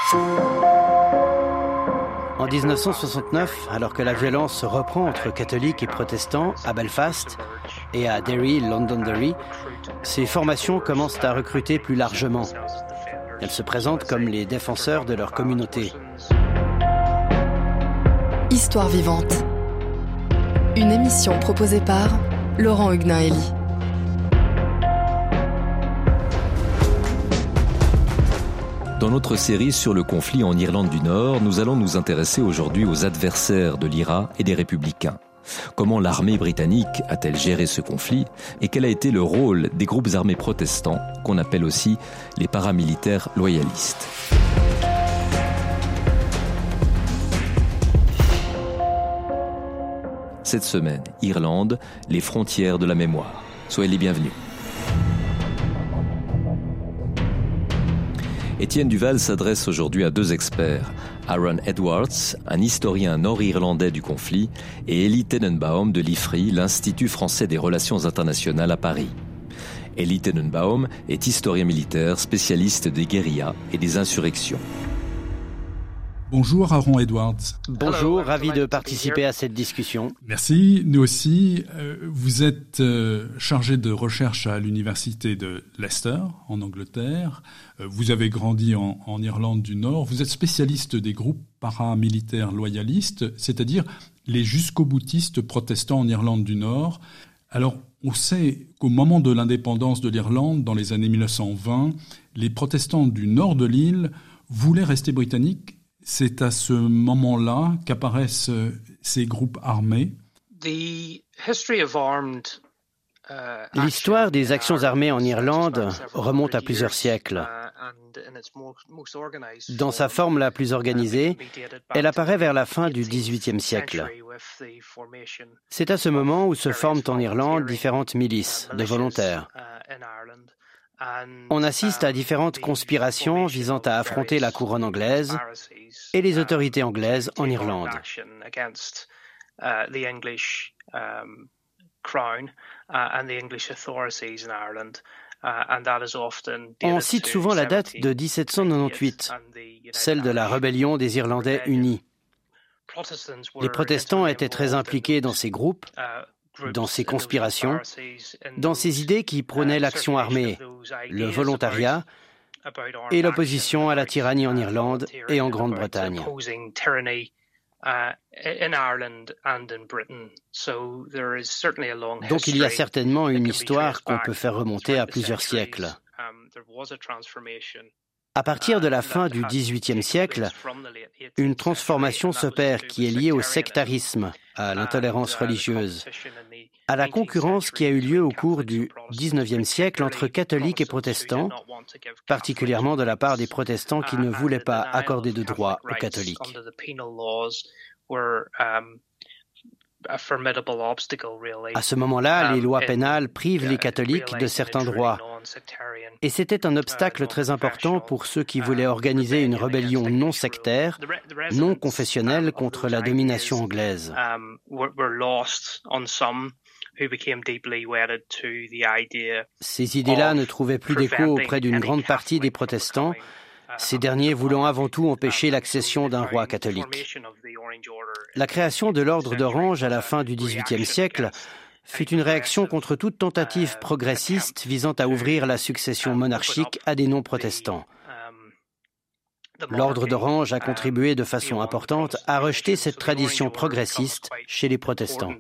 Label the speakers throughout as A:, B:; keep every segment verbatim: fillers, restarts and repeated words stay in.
A: En dix-neuf cent soixante-neuf, alors que la violence reprend entre catholiques et protestants à Belfast et à Derry, Londonderry, ces formations commencent à recruter plus largement. Elles se présentent comme les défenseurs de leur communauté.
B: Histoire vivante. Une émission proposée par Laurent Huguenin-Hélie.
C: Dans notre série sur le conflit en Irlande du Nord, nous allons nous intéresser aujourd'hui aux adversaires de l'I R A et des Républicains. Comment l'armée britannique a-t-elle géré ce conflit et quel a été le rôle des groupes armés protestants, qu'on appelle aussi les paramilitaires loyalistes. Cette semaine, Irlande, les frontières de la mémoire. Soyez les bienvenus. Étienne Duval s'adresse aujourd'hui à deux experts, Aaron Edwards, un historien nord-irlandais du conflit, et Elie Tenenbaum de l'I F R I, l'Institut français des relations internationales à Paris. Elie Tenenbaum est historien militaire, spécialiste des guérillas et des insurrections.
D: Bonjour Aaron Edwards.
A: Bonjour, ravi de participer à cette discussion.
D: Merci, nous aussi. Vous êtes chargé de recherche à l'université de Leicester, en Angleterre. Vous avez grandi en, en Irlande du Nord. Vous êtes spécialiste des groupes paramilitaires loyalistes, c'est-à-dire les jusqu'au-boutistes protestants en Irlande du Nord. Alors, on sait qu'au moment de l'indépendance de l'Irlande, dans les années mille neuf cent vingt, les protestants du nord de l'île voulaient rester britanniques. C'est à ce moment-là qu'apparaissent ces groupes armés.
A: L'histoire des actions armées en Irlande remonte à plusieurs siècles. Dans sa forme la plus organisée, elle apparaît vers la fin du dix-huitième siècle. C'est à ce moment où se forment en Irlande différentes milices de volontaires. On assiste à différentes conspirations visant à affronter la couronne anglaise et les autorités anglaises en Irlande. On cite souvent la date de dix-sept cent quatre-vingt-dix-huit, celle de la rébellion des Irlandais unis. Les protestants étaient très impliqués dans ces groupes, dans ces conspirations, dans ces idées qui prônaient l'action armée, le volontariat et l'opposition à la tyrannie en Irlande et en Grande-Bretagne. Donc il y a certainement une histoire qu'on peut faire remonter à plusieurs siècles. À partir de la fin du dix-huitième siècle, une transformation s'opère qui est liée au sectarisme, à l'intolérance religieuse, à la concurrence qui a eu lieu au cours du dix-neuvième siècle entre catholiques et protestants, particulièrement de la part des protestants qui ne voulaient pas accorder de droits aux catholiques. À ce moment-là, les lois pénales privent les catholiques de certains droits. Et c'était un obstacle très important pour ceux qui voulaient organiser une rébellion non sectaire, non confessionnelle contre la domination anglaise. Ces idées-là ne trouvaient plus d'écho auprès d'une grande partie des protestants, ces derniers voulant avant tout empêcher l'accession d'un roi catholique. La création de l'ordre d'Orange à la fin du dix-huitième siècle fut une réaction contre toute tentative progressiste visant à ouvrir la succession monarchique à des non-protestants. L'ordre d'Orange a contribué de façon importante à rejeter cette tradition progressiste chez les protestants.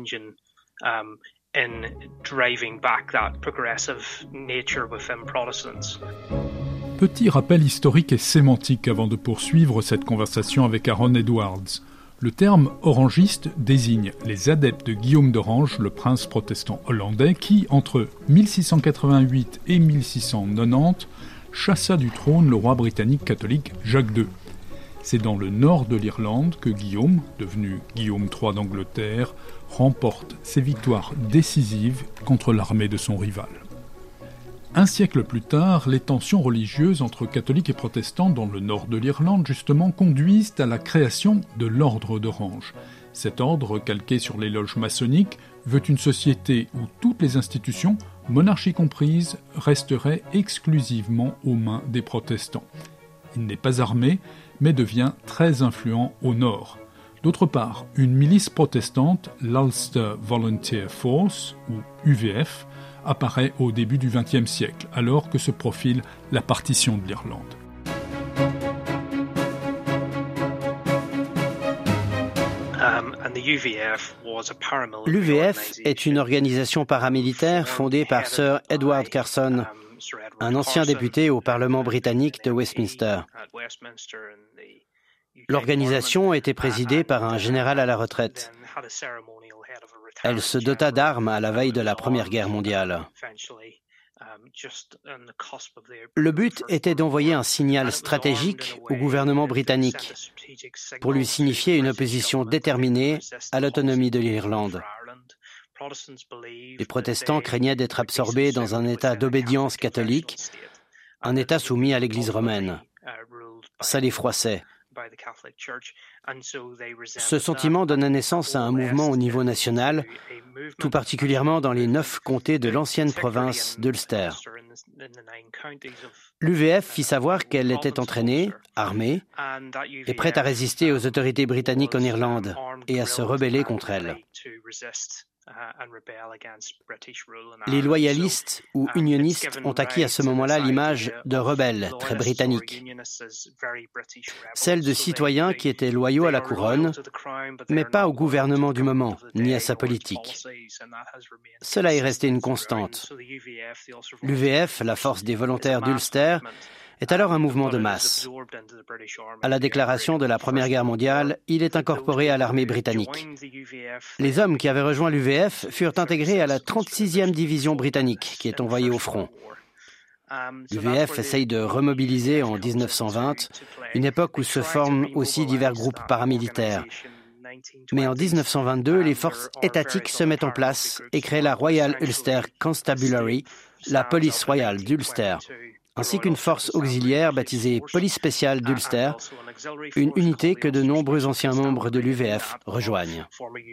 D: Petit rappel historique et sémantique avant de poursuivre cette conversation avec Aaron Edwards. Le terme orangiste désigne les adeptes de Guillaume d'Orange, le prince protestant hollandais, qui, entre mille six cent quatre-vingt-huit et mille six cent quatre-vingt-dix, chassa du trône le roi britannique catholique Jacques deux. C'est dans le nord de l'Irlande que Guillaume, devenu Guillaume trois d'Angleterre, remporte ses victoires décisives contre l'armée de son rival. Un siècle plus tard, les tensions religieuses entre catholiques et protestants dans le nord de l'Irlande, justement, conduisent à la création de l'ordre d'Orange. Cet ordre, calqué sur les loges maçonniques, veut une société où toutes les institutions, monarchie comprise, resteraient exclusivement aux mains des protestants. Il n'est pas armé, mais devient très influent au nord. D'autre part, une milice protestante, l'Ulster Volunteer Force, ou U V F, apparaît au début du vingtième siècle, alors que se profile la partition de l'Irlande.
A: L'U V F est une organisation paramilitaire fondée par Sir Edward Carson, un ancien député au Parlement britannique de Westminster. L'organisation était présidée par un général à la retraite. Elle se dota d'armes à la veille de la Première Guerre mondiale. Le but était d'envoyer un signal stratégique au gouvernement britannique pour lui signifier une opposition déterminée à l'autonomie de l'Irlande. Les protestants craignaient d'être absorbés dans un état d'obédience catholique, un état soumis à l'Église romaine. Ça les froissait. Ce sentiment donna naissance à un mouvement au niveau national, tout particulièrement dans les neuf comtés de l'ancienne province d'Ulster. L'U V F fit savoir qu'elle était entraînée, armée et prête à résister aux autorités britanniques en Irlande et à se rebeller contre elles. Les loyalistes ou unionistes ont acquis à ce moment-là l'image de rebelles très britanniques, celle de citoyens qui étaient loyaux à la couronne, mais pas au gouvernement du moment, ni à sa politique. Cela est resté une constante. L'U V F, la force des volontaires d'Ulster, est alors un mouvement de masse. À la déclaration de la Première Guerre mondiale, il est incorporé à l'armée britannique. Les hommes qui avaient rejoint l'U V F furent intégrés à la trente-sixième division britannique, qui est envoyée au front. L'U V F essaye de remobiliser en dix-neuf cent vingt, une époque où se forment aussi divers groupes paramilitaires. Mais en dix-neuf cent vingt-deux, les forces étatiques se mettent en place et créent la Royal Ulster Constabulary, la police royale d'Ulster, ainsi qu'une force auxiliaire baptisée Police spéciale d'Ulster, une unité que de nombreux anciens membres de l'U V F rejoignent.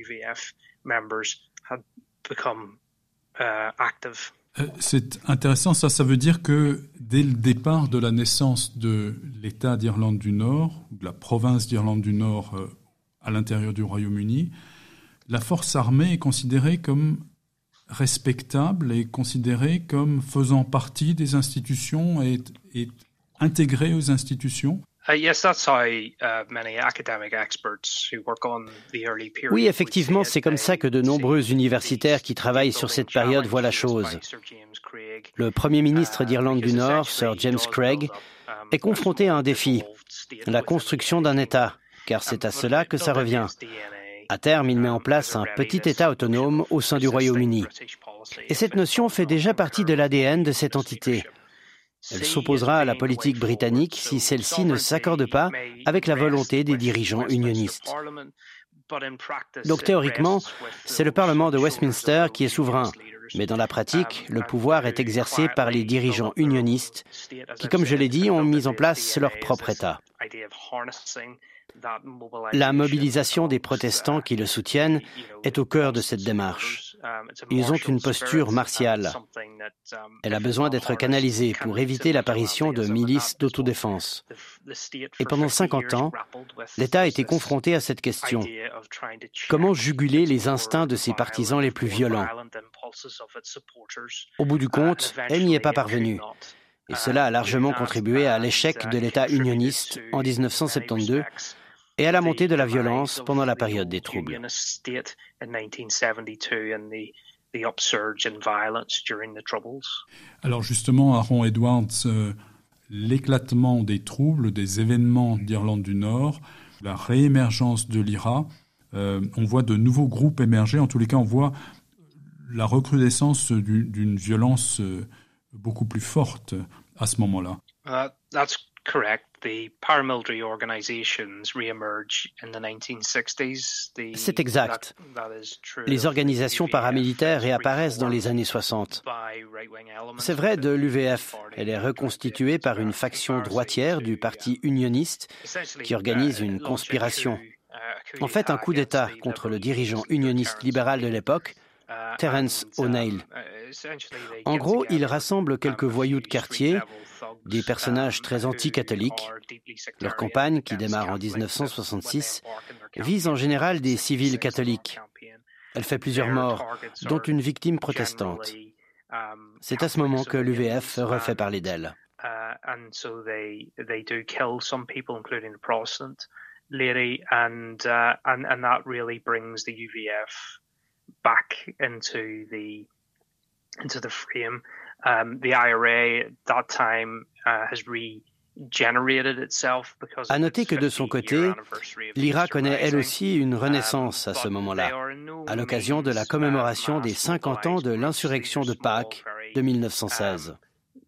D: C'est intéressant, ça, ça veut dire que dès le départ de la naissance de l'État d'Irlande du Nord, ou de la province d'Irlande du Nord euh, à l'intérieur du Royaume-Uni, la force armée est considérée comme respectable et considérée comme faisant partie des institutions et, et intégrée aux institutions.
A: Oui, effectivement, c'est comme ça que de nombreux universitaires qui travaillent sur cette période voient la chose. Le Premier ministre d'Irlande du Nord, Sir James Craig, est confronté à un défi, la construction d'un État, car c'est à cela que ça revient. À terme, il met en place un petit État autonome au sein du Royaume-Uni. Et cette notion fait déjà partie de l'A D N de cette entité. Elle s'opposera à la politique britannique si celle-ci ne s'accorde pas avec la volonté des dirigeants unionistes. Donc théoriquement, c'est le Parlement de Westminster qui est souverain, mais dans la pratique, le pouvoir est exercé par les dirigeants unionistes qui, comme je l'ai dit, ont mis en place leur propre État. La mobilisation des protestants qui le soutiennent est au cœur de cette démarche. Ils ont une posture martiale. Elle a besoin d'être canalisée pour éviter l'apparition de milices d'autodéfense. Et pendant cinquante ans, l'État a été confronté à cette question. Comment juguler les instincts de ses partisans les plus violents? Au bout du compte, elle n'y est pas parvenue. Et cela a largement contribué à l'échec de l'État unioniste en dix-neuf cent soixante-douze et à la montée de la violence pendant la période des troubles.
D: Alors justement, Aaron Edwards, euh, l'éclatement des troubles, des événements d'Irlande du Nord, la réémergence de l'I R A, euh, on voit de nouveaux groupes émerger. En tous les cas, on voit la recrudescence du, d'une violence euh, beaucoup plus forte à ce moment-là.
E: Uh, that's correct. The paramilitary organizations re-emerge in the nineteen sixties. The,
A: C'est exact.
E: That, that is true.
A: Les organisations paramilitaires réapparaissent dans les années soixante. C'est vrai de l'U V F. Elle est reconstituée par une faction droitière du parti unioniste qui organise une conspiration. En fait, un coup d'État contre le dirigeant unioniste libéral de l'époque, Terence O'Neill. En gros, il rassemble quelques voyous de quartier, des personnages très anti-catholiques. Leur campagne, qui démarre en dix-neuf cent soixante-six, vise en général des civils catholiques. Elle fait plusieurs morts, dont une victime protestante. C'est à ce moment que l'U V F refait parler d'elle.
E: Lady, and uh, and and that really brings the U V F back into the into the frame. Um, the I R A at that time uh, has regenerated itself because.
A: À noter que de son côté, l'I R A connaît elle aussi une renaissance à ce moment-là, à l'occasion de la commémoration des cinquante ans de l'insurrection de Pâques de mille neuf cent seize.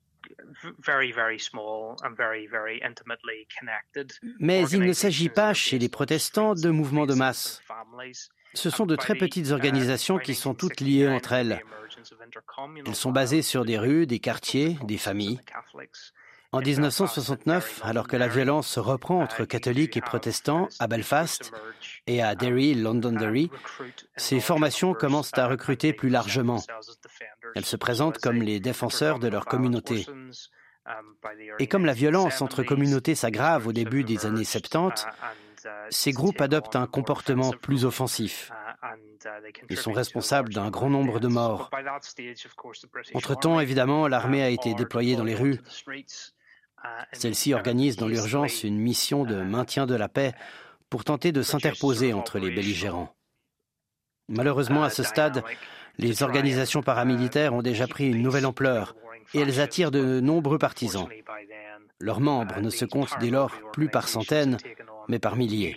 A: Mais il ne s'agit pas chez les protestants de mouvements de masse. Ce sont de très petites organisations qui sont toutes liées entre elles. Elles sont basées sur des rues, des quartiers, des familles. En dix-neuf cent soixante-neuf, alors que la violence reprend entre catholiques et protestants à Belfast et à Derry, Londonderry, ces formations commencent à recruter plus largement. Elles se présentent comme les défenseurs de leur communauté. Et comme la violence entre communautés s'aggrave au début des années soixante-dix, ces groupes adoptent un comportement plus offensif. Ils sont responsables d'un grand nombre de morts. Entre-temps, évidemment, l'armée a été déployée dans les rues. Celle-ci organise dans l'urgence une mission de maintien de la paix pour tenter de s'interposer entre les belligérants. Malheureusement, à ce stade, les organisations paramilitaires ont déjà pris une nouvelle ampleur et elles attirent de nombreux partisans. Leurs membres ne se comptent dès lors plus par centaines, mais par milliers.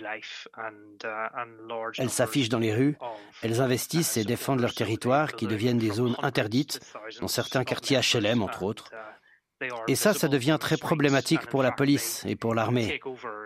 A: Elles s'affichent dans les rues, elles investissent et défendent leur territoire qui deviennent des zones interdites, dans certains quartiers H L M entre autres. Et ça, ça devient très problématique pour la police et pour l'armée.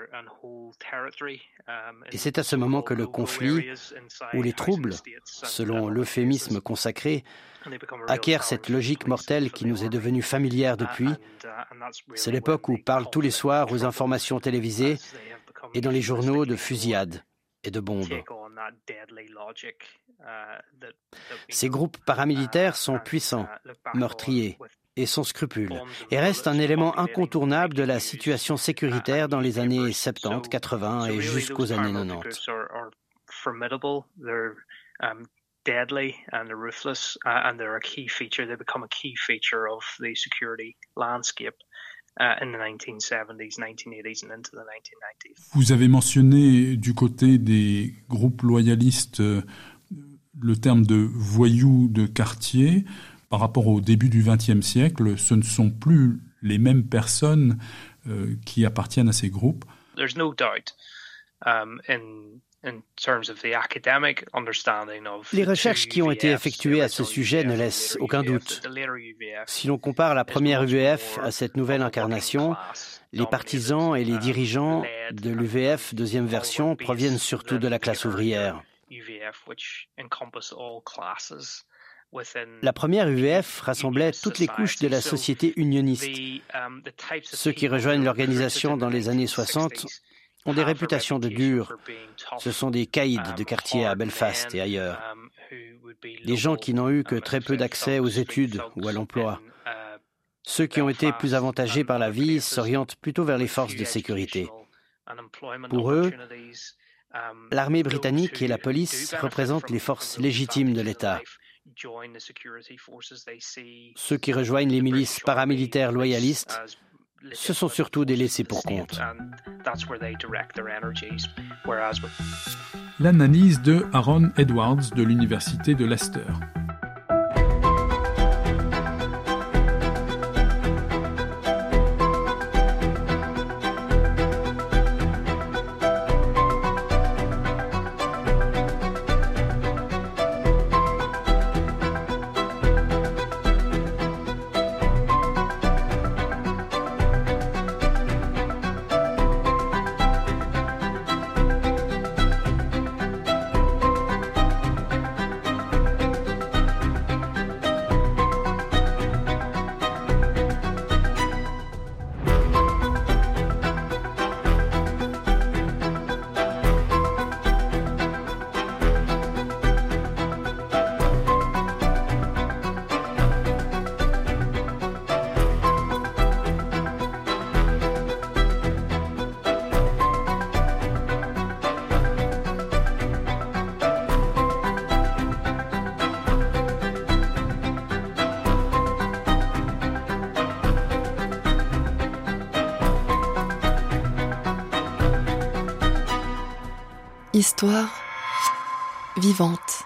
A: Et c'est à ce moment que le conflit, ou les troubles, selon l'euphémisme consacré, acquiert cette logique mortelle qui nous est devenue familière depuis. C'est l'époque où parlent tous les soirs aux informations télévisées et dans les journaux de fusillades et de bombes. Ces groupes paramilitaires sont puissants, meurtriers et sans scrupules, et restent un élément incontournable de la situation sécuritaire dans les années soixante-dix, quatre-vingts et jusqu'aux années quatre-vingt-dix. Deadly and they're ruthless, uh, and they're a key feature. They become a key feature of the security landscape uh, in the nineteen seventies, nineteen eighties, and into the nineteen nineties.
D: Vous avez mentionné du côté des groupes loyalistes euh, le terme de voyous de quartier. Par rapport au début du vingtième siècle, ce ne sont plus les mêmes personnes euh, qui appartiennent à ces groupes.
E: There's no doubt um, in
A: Les recherches qui ont été effectuées à ce sujet ne laissent aucun doute. Si l'on compare la première U V F à cette nouvelle incarnation, les partisans et les dirigeants de l'U V F deuxième version proviennent surtout de la classe ouvrière. La première U V F rassemblait toutes les couches de la société unioniste. Ceux qui rejoignent l'organisation dans les années soixante ont des réputations de durs. Ce sont des caïds de quartier à Belfast et ailleurs. Des gens qui n'ont eu que très peu d'accès aux études ou à l'emploi. Ceux qui ont été plus avantagés par la vie s'orientent plutôt vers les forces de sécurité. Pour eux, l'armée britannique et la police représentent les forces légitimes de l'État. Ceux qui rejoignent les milices paramilitaires loyalistes, ce sont surtout des laissés-pour-compte.
D: L'analyse de Aaron Edwards de l'Université de Leicester.
B: Histoire vivante.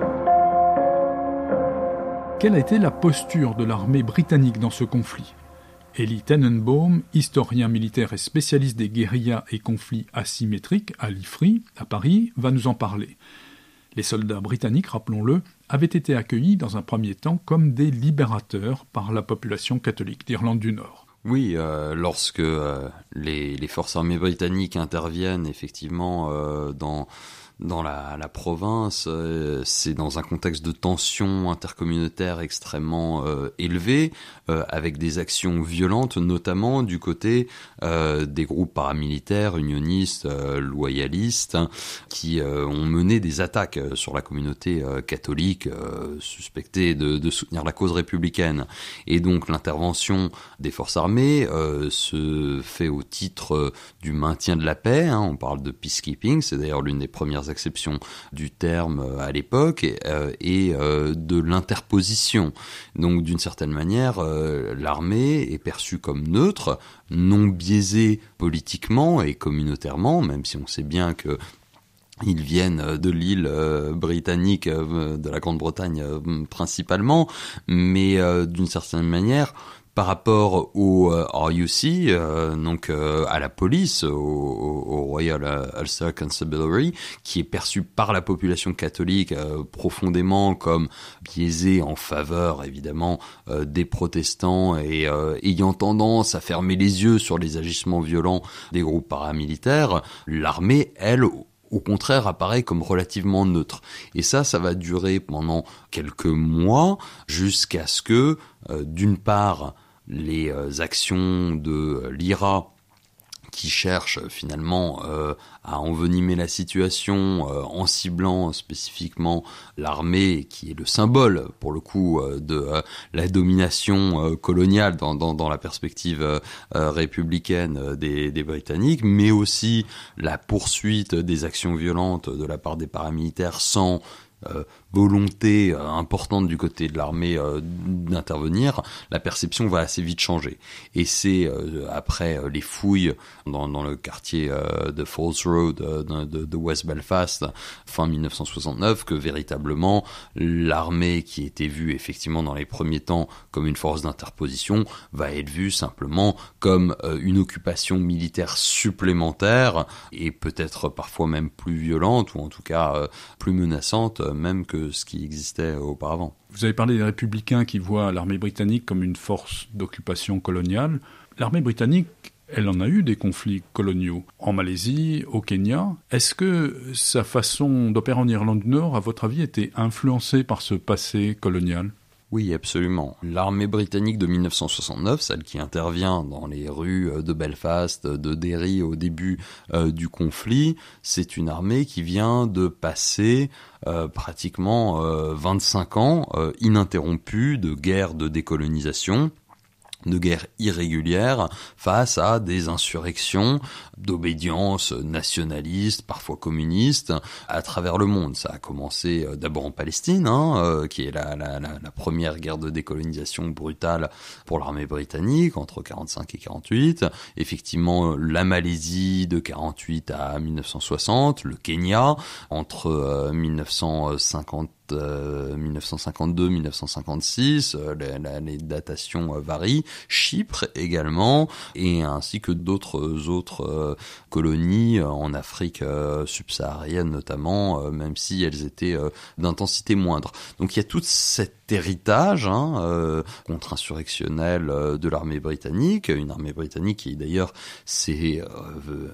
D: Quelle a été la posture de l'armée britannique dans ce conflit ? Elie Tenenbaum, historien militaire et spécialiste des guérillas et conflits asymétriques à l'I F R I, à Paris, va nous en parler. Les soldats britanniques, rappelons-le, avaient été accueillis dans un premier temps comme des libérateurs par la population catholique d'Irlande du Nord.
F: Oui, euh, lorsque euh, les, les forces armées britanniques interviennent effectivement euh, dans... Dans la, la province, euh, c'est dans un contexte de tension intercommunautaire extrêmement euh, élevé, euh, avec des actions violentes, notamment du côté euh, des groupes paramilitaires, unionistes, euh, loyalistes, hein, qui euh, ont mené des attaques sur la communauté euh, catholique, euh, suspectée de, de soutenir la cause républicaine. Et donc l'intervention des forces armées euh, se fait au titre du maintien de la paix, hein, on parle de peacekeeping, c'est d'ailleurs l'une des premières exception du terme à l'époque, et, euh, et euh, de l'interposition. Donc d'une certaine manière, euh, l'armée est perçue comme neutre, non biaisée politiquement et communautairement, même si on sait bien que ils viennent de l'île euh, britannique, euh, de la Grande-Bretagne euh, principalement, mais euh, d'une certaine manière, par rapport au euh, R U C, euh, donc euh, à la police, au, au Royal Ulster Constabulary, qui est perçu par la population catholique euh, profondément comme biaisé en faveur, évidemment, euh, des protestants et euh, ayant tendance à fermer les yeux sur les agissements violents des groupes paramilitaires, l'armée, elle, au contraire, apparaît comme relativement neutre. Et ça, ça va durer pendant quelques mois, jusqu'à ce que, euh, d'une part, les euh, actions de euh, l'I R A, qui cherchent finalement euh, à envenimer la situation euh, en ciblant spécifiquement l'armée, qui est le symbole, pour le coup, euh, de euh, la domination euh, coloniale dans, dans, dans la perspective euh, républicaine euh, des, des Britanniques, mais aussi la poursuite des actions violentes de la part des paramilitaires sans Euh, volonté euh, importante du côté de l'armée euh, d'intervenir, la perception va assez vite changer. Et c'est euh, après euh, les fouilles dans, dans le quartier euh, de Falls Road euh, de, de West Belfast, fin dix-neuf cent soixante-neuf, que véritablement l'armée, qui était vue effectivement dans les premiers temps comme une force d'interposition, va être vue simplement comme euh, une occupation militaire supplémentaire, et peut-être parfois même plus violente, ou en tout cas euh, plus menaçante même que ce qui existait auparavant.
D: Vous avez parlé des républicains qui voient l'armée britannique comme une force d'occupation coloniale. L'armée britannique, elle en a eu des conflits coloniaux en Malaisie, au Kenya. Est-ce que sa façon d'opérer en Irlande du Nord, à votre avis, était influencée par ce passé colonial ?
F: Oui, absolument. L'armée britannique de dix-neuf cent soixante-neuf, celle qui intervient dans les rues de Belfast, de Derry au début euh, du conflit, c'est une armée qui vient de passer euh, pratiquement euh, vingt-cinq ans euh, ininterrompus de guerre de décolonisation, de guerre irrégulière face à des insurrections d'obédience nationaliste, parfois communiste, à travers le monde. Ça a commencé d'abord en Palestine, hein, euh, qui est la, la, la, la première guerre de décolonisation brutale pour l'armée britannique, entre quarante-cinq et quarante-huit. Effectivement, la Malaisie de quarante-huit à dix-neuf cent soixante, le Kenya entre euh, dix-neuf cent cinquante Euh, dix-neuf cent cinquante-deux dix-neuf cent cinquante-six, euh, les, les datations euh, varient, Chypre également, et ainsi que d'autres autres euh, colonies euh, en Afrique euh, subsaharienne notamment, euh, même si elles étaient euh, d'intensité moindre. Donc il y a tout cet héritage hein, euh, contre-insurrectionnel euh, de l'armée britannique, une armée britannique qui d'ailleurs s'est euh,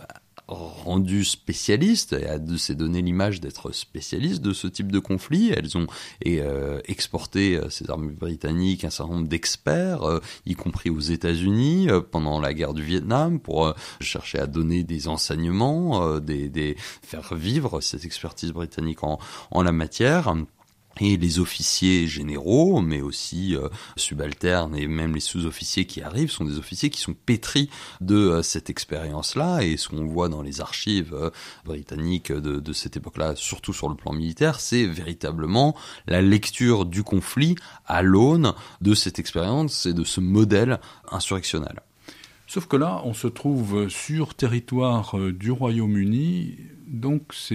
F: rendu spécialiste, et s'est donné l'image d'être spécialiste de ce type de conflit. Elles ont et, euh, exporté euh, ces armées britanniques un certain nombre d'experts, euh, y compris aux États-Unis euh, pendant la guerre du Vietnam, pour euh, chercher à donner des enseignements, euh, des, des faire vivre cette expertise britannique en, en la matière. Et les officiers généraux, mais aussi euh, subalternes et même les sous-officiers qui arrivent, sont des officiers qui sont pétris de euh, cette expérience-là. Et ce qu'on voit dans les archives euh, britanniques de, de cette époque-là, surtout sur le plan militaire, c'est véritablement la lecture du conflit à l'aune de cette expérience et de ce modèle insurrectionnel.
D: Sauf que là, on se trouve sur territoire du Royaume-Uni, donc c'est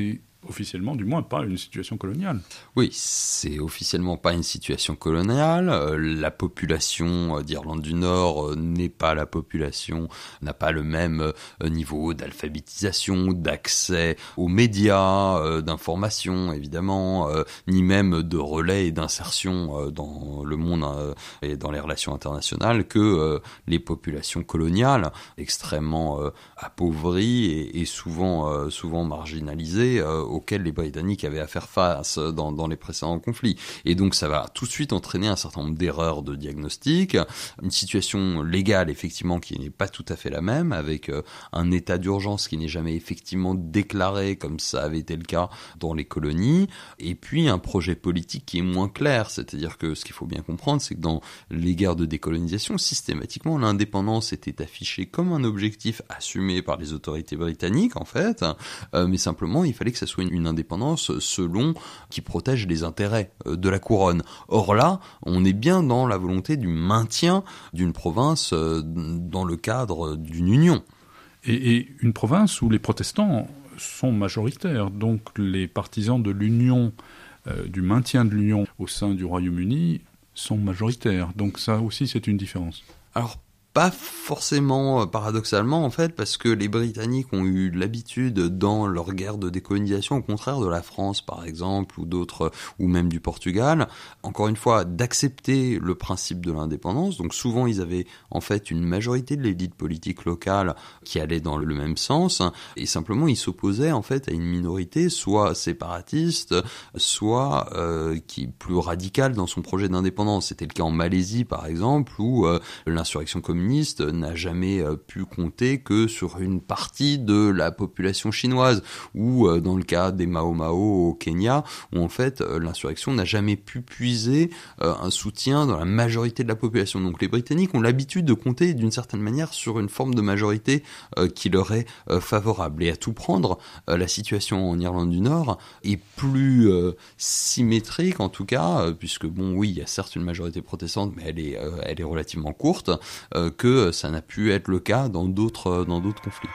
D: officiellement, du moins, pas une situation coloniale.
F: Oui, c'est officiellement pas une situation coloniale. Euh, la population d'Irlande du Nord euh, n'est pas la population, n'a pas le même euh, niveau d'alphabétisation, d'accès aux médias, euh, d'information, évidemment, euh, ni même de relais et d'insertion euh, dans le monde euh, et dans les relations internationales que euh, les populations coloniales, extrêmement euh, appauvries et, et souvent, euh, souvent marginalisées, euh, auxquels les Britanniques avaient à faire face dans, dans les précédents conflits. Et donc ça va tout de suite entraîner un certain nombre d'erreurs de diagnostic, une situation légale effectivement qui n'est pas tout à fait la même, avec euh, un état d'urgence qui n'est jamais effectivement déclaré comme ça avait été le cas dans les colonies, et puis un projet politique qui est moins clair, c'est-à-dire que ce qu'il faut bien comprendre, c'est que dans les guerres de décolonisation, systématiquement l'indépendance était affichée comme un objectif assumé par les autorités britanniques en fait, euh, mais simplement il fallait que ça soit une une indépendance selon qui protège les intérêts de la couronne. Or là, on est bien dans la volonté du maintien d'une province dans le cadre d'une union.
D: Et, et une province où les protestants sont majoritaires, donc les partisans de l'union, euh, du maintien de l'union au sein du Royaume-Uni sont majoritaires. Donc ça aussi, c'est une différence.
F: Alors, pas forcément, paradoxalement, en fait, parce que les Britanniques ont eu l'habitude, dans leur guerre de décolonisation, au contraire de la France, par exemple, ou d'autres, ou même du Portugal, encore une fois, d'accepter le principe de l'indépendance. Donc souvent, ils avaient, en fait, une majorité de l'élite politique locale qui allait dans le même sens, et simplement, ils s'opposaient, en fait, à une minorité, soit séparatiste, soit euh, qui est plus radicale dans son projet d'indépendance. C'était le cas en Malaisie, par exemple, où euh, l'insurrection communiste n'a jamais pu compter que sur une partie de la population chinoise, ou dans le cas des Mau Mau au Kenya, où en fait l'insurrection n'a jamais pu puiser un soutien dans la majorité de la population. Donc les Britanniques ont l'habitude de compter d'une certaine manière sur une forme de majorité qui leur est favorable. Et à tout prendre, la situation en Irlande du Nord est plus symétrique en tout cas, puisque bon oui, il y a certes une majorité protestante, mais elle est, elle est relativement courte, que ça n'a pu être le cas dans d'autres, dans d'autres conflits.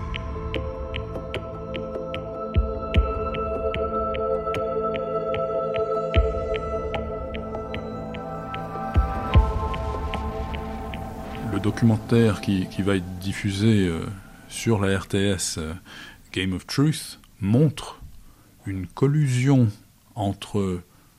D: Le documentaire qui, qui va être diffusé euh, sur la R T S, euh, Game of Truth, montre une collusion entre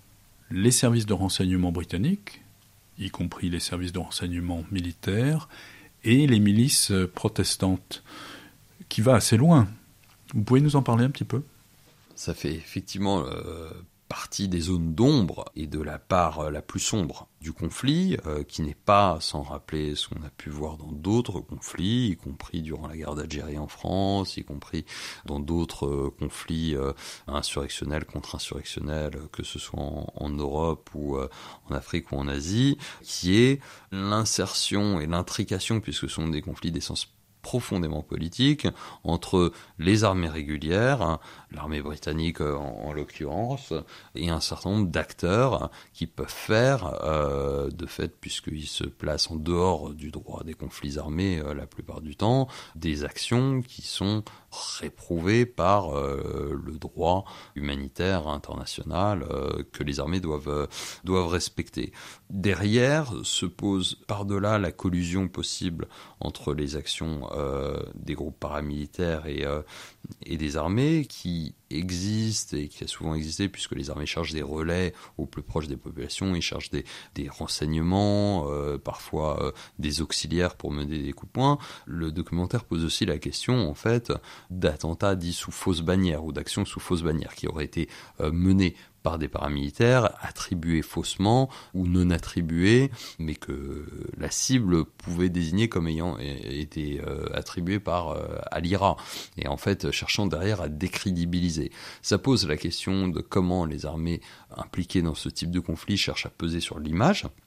D: les services de renseignement britanniques, y compris les services de renseignement militaires, et les milices protestantes, qui va assez loin. Vous pouvez nous en parler un petit peu ?
F: Ça fait effectivement euh, partie des zones d'ombre et de la part la plus sombre du conflit, euh, qui n'est pas sans rappeler ce qu'on a pu voir dans d'autres conflits, y compris durant la guerre d'Algérie en France, y compris dans d'autres euh, conflits euh, insurrectionnels, contre-insurrectionnels, que ce soit en, en Europe ou euh, en Afrique ou en Asie, qui est l'insertion et l'intrication, puisque ce sont des conflits d'essence profondément politique, entre les armées régulières, l'armée britannique en, en l'occurrence, et un certain nombre d'acteurs qui peuvent faire, euh, de fait, puisqu'ils se placent en dehors du droit des conflits armés euh, la plupart du temps, des actions qui sont réprouvées par euh, le droit humanitaire international euh, que les armées doivent, euh, doivent respecter. Derrière se pose par-delà la collusion possible entre les actions euh, des groupes paramilitaires et, euh, et des armées qui existe et qui a souvent existé, puisque les armées chargent des relais au plus proche des populations, ils chargent des, des renseignements, euh, parfois euh, des auxiliaires pour mener des coups de poing. Le documentaire pose aussi la question, en fait, d'attentats dits sous fausse bannière ou d'actions sous fausse bannière qui auraient été euh, menées par des paramilitaires, attribués faussement ou non attribués, mais que la cible pouvait désigner comme ayant été euh, attribuée par euh, à l'I R A, et en fait cherchant derrière à décrédibiliser. Ça pose la question de comment les armées impliquées dans ce type de conflit cherchent à peser sur l'image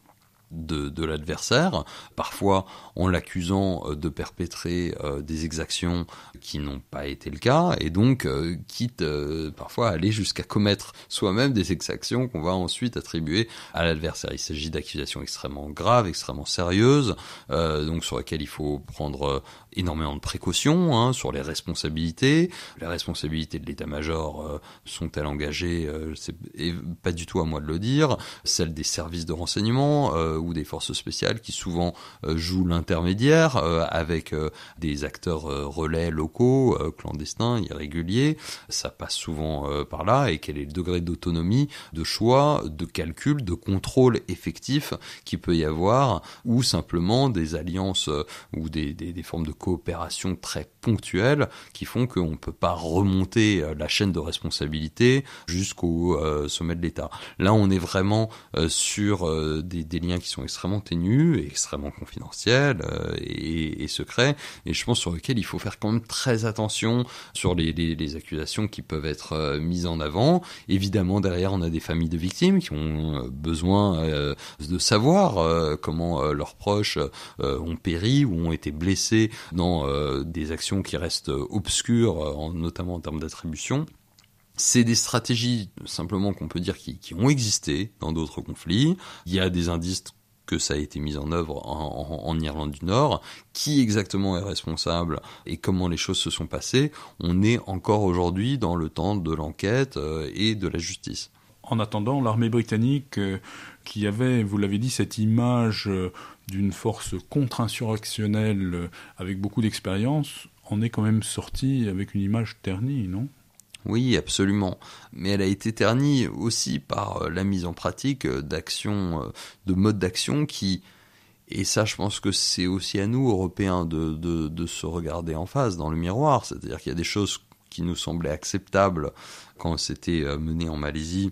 F: de, de l'adversaire, parfois en l'accusant de perpétrer euh, des exactions qui n'ont pas été le cas, et donc euh, quitte euh, parfois à aller jusqu'à commettre soi-même des exactions qu'on va ensuite attribuer à l'adversaire. Il s'agit d'accusations extrêmement graves, extrêmement sérieuses, euh, donc sur lesquelles il faut prendre énormément de précautions, hein, sur les responsabilités. Les responsabilités de l'état-major euh, sont-elles engagées euh, c'est pas du tout à moi de le dire. Celles des services de renseignement euh, ou des forces spéciales qui souvent euh, jouent l'intermédiaire euh, avec euh, des acteurs euh, relais locaux, euh, clandestins, irréguliers. Ça passe souvent euh, par là. Et quel est le degré d'autonomie, de choix, de calcul, de contrôle effectif qu'il peut y avoir, ou simplement des alliances euh, ou des, des, des formes de coopération très ponctuelles qui font qu'on ne peut pas remonter euh, la chaîne de responsabilité jusqu'au euh, sommet de l'État. Là, on est vraiment euh, sur euh, des, des liens qui sont extrêmement ténus et extrêmement confidentiels euh, et, et secrets, et je pense sur lesquels il faut faire quand même très attention sur les, les, les accusations qui peuvent être euh, mises en avant. Évidemment, derrière, on a des familles de victimes qui ont euh, besoin euh, de savoir euh, comment euh, leurs proches euh, ont péri ou ont été blessés dans euh, des actions qui restent obscures, euh, en, notamment en termes d'attribution. C'est des stratégies, simplement, qu'on peut dire qui, qui ont existé dans d'autres conflits. Il y a des indices que ça a été mis en œuvre en, en, en Irlande du Nord. Qui exactement est responsable et comment les choses se sont passées, on est encore aujourd'hui dans le temps de l'enquête euh, et de la justice.
D: En attendant, l'armée britannique, euh, qui avait, vous l'avez dit, cette image euh, d'une force contre-insurrectionnelle euh, avec beaucoup d'expérience, en est quand même sortie avec une image ternie, non ?
F: Oui, absolument. Mais elle a été ternie aussi par la mise en pratique d'actions, de modes d'action qui, et ça je pense que c'est aussi à nous, Européens, de, de, de se regarder en face, dans le miroir. C'est-à-dire qu'il y a des choses qui nous semblaient acceptables quand c'était mené en Malaisie,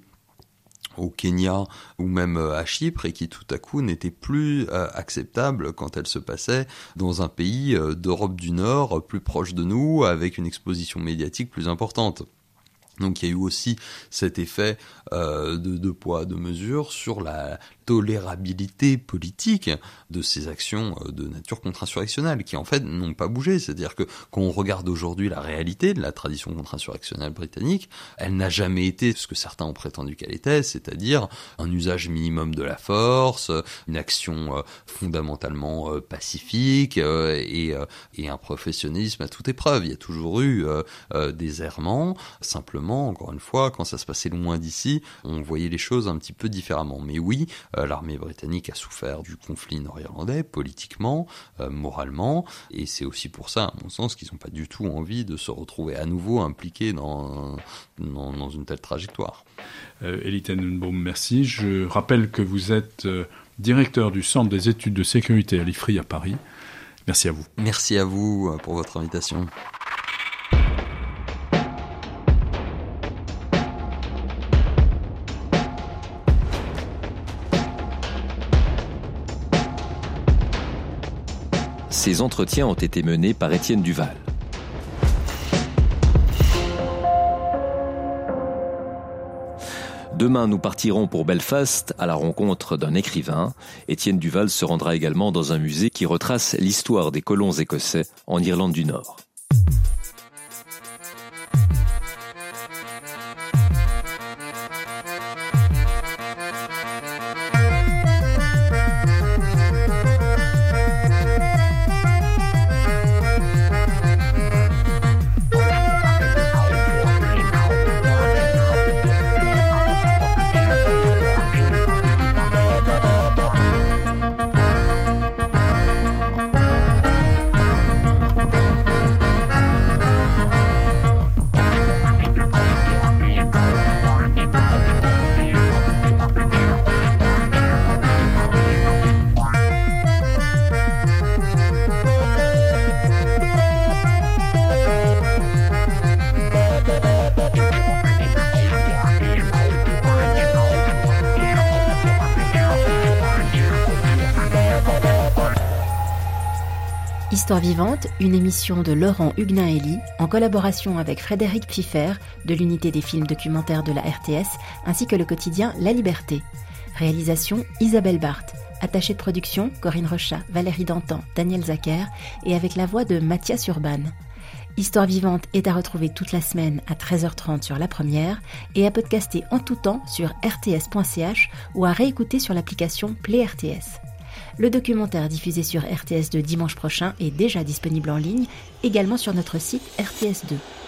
F: au Kenya ou même à Chypre, et qui tout à coup n'était plus euh, acceptable quand elle se passait dans un pays euh, d'Europe du Nord, plus proche de nous, avec une exposition médiatique plus importante. Donc il y a eu aussi cet effet euh, de, de poids, de mesure sur la tolérabilité politique de ces actions de nature contre-insurrectionnelle, qui en fait n'ont pas bougé. C'est-à-dire que quand on regarde aujourd'hui la réalité de la tradition contre-insurrectionnelle britannique, elle n'a jamais été ce que certains ont prétendu qu'elle était, c'est-à-dire un usage minimum de la force, une action euh, fondamentalement euh, pacifique euh, et, euh, et un professionnalisme à toute épreuve. Il y a toujours eu euh, euh, des errements, simplement, encore une fois, quand ça se passait loin d'ici, on voyait les choses un petit peu différemment. Mais oui, Euh, l'armée britannique a souffert du conflit nord-irlandais, politiquement, euh, moralement, et c'est aussi pour ça, à mon sens, qu'ils n'ont pas du tout envie de se retrouver à nouveau impliqués dans, dans, dans une telle trajectoire.
D: Euh, Elie Tenenbaum, merci. Je rappelle que vous êtes euh, directeur du Centre des études de sécurité à l'I F R I à Paris. Merci à vous.
F: Merci à vous pour votre invitation.
C: Ces entretiens ont été menés par Étienne Duval. Demain, nous partirons pour Belfast à la rencontre d'un écrivain. Étienne Duval se rendra également dans un musée qui retrace l'histoire des colons écossais en Irlande du Nord.
G: Histoire vivante, une émission de Laurent Huguenin-Elie en collaboration avec Frédéric Pfiffer de l'unité des films documentaires de la R T S ainsi que le quotidien La Liberté. Réalisation Isabelle Barthes. Attachée de production, Corinne Rochat, Valérie Dantan, Daniel Zacher et avec la voix de Mathias Urban. Histoire vivante est à retrouver toute la semaine à treize heures trente sur La Première et à podcaster en tout temps sur r t s point c h ou à réécouter sur l'application Play R T S. Le documentaire diffusé sur R T S deux dimanche prochain est déjà disponible en ligne, également sur notre site R T S deux.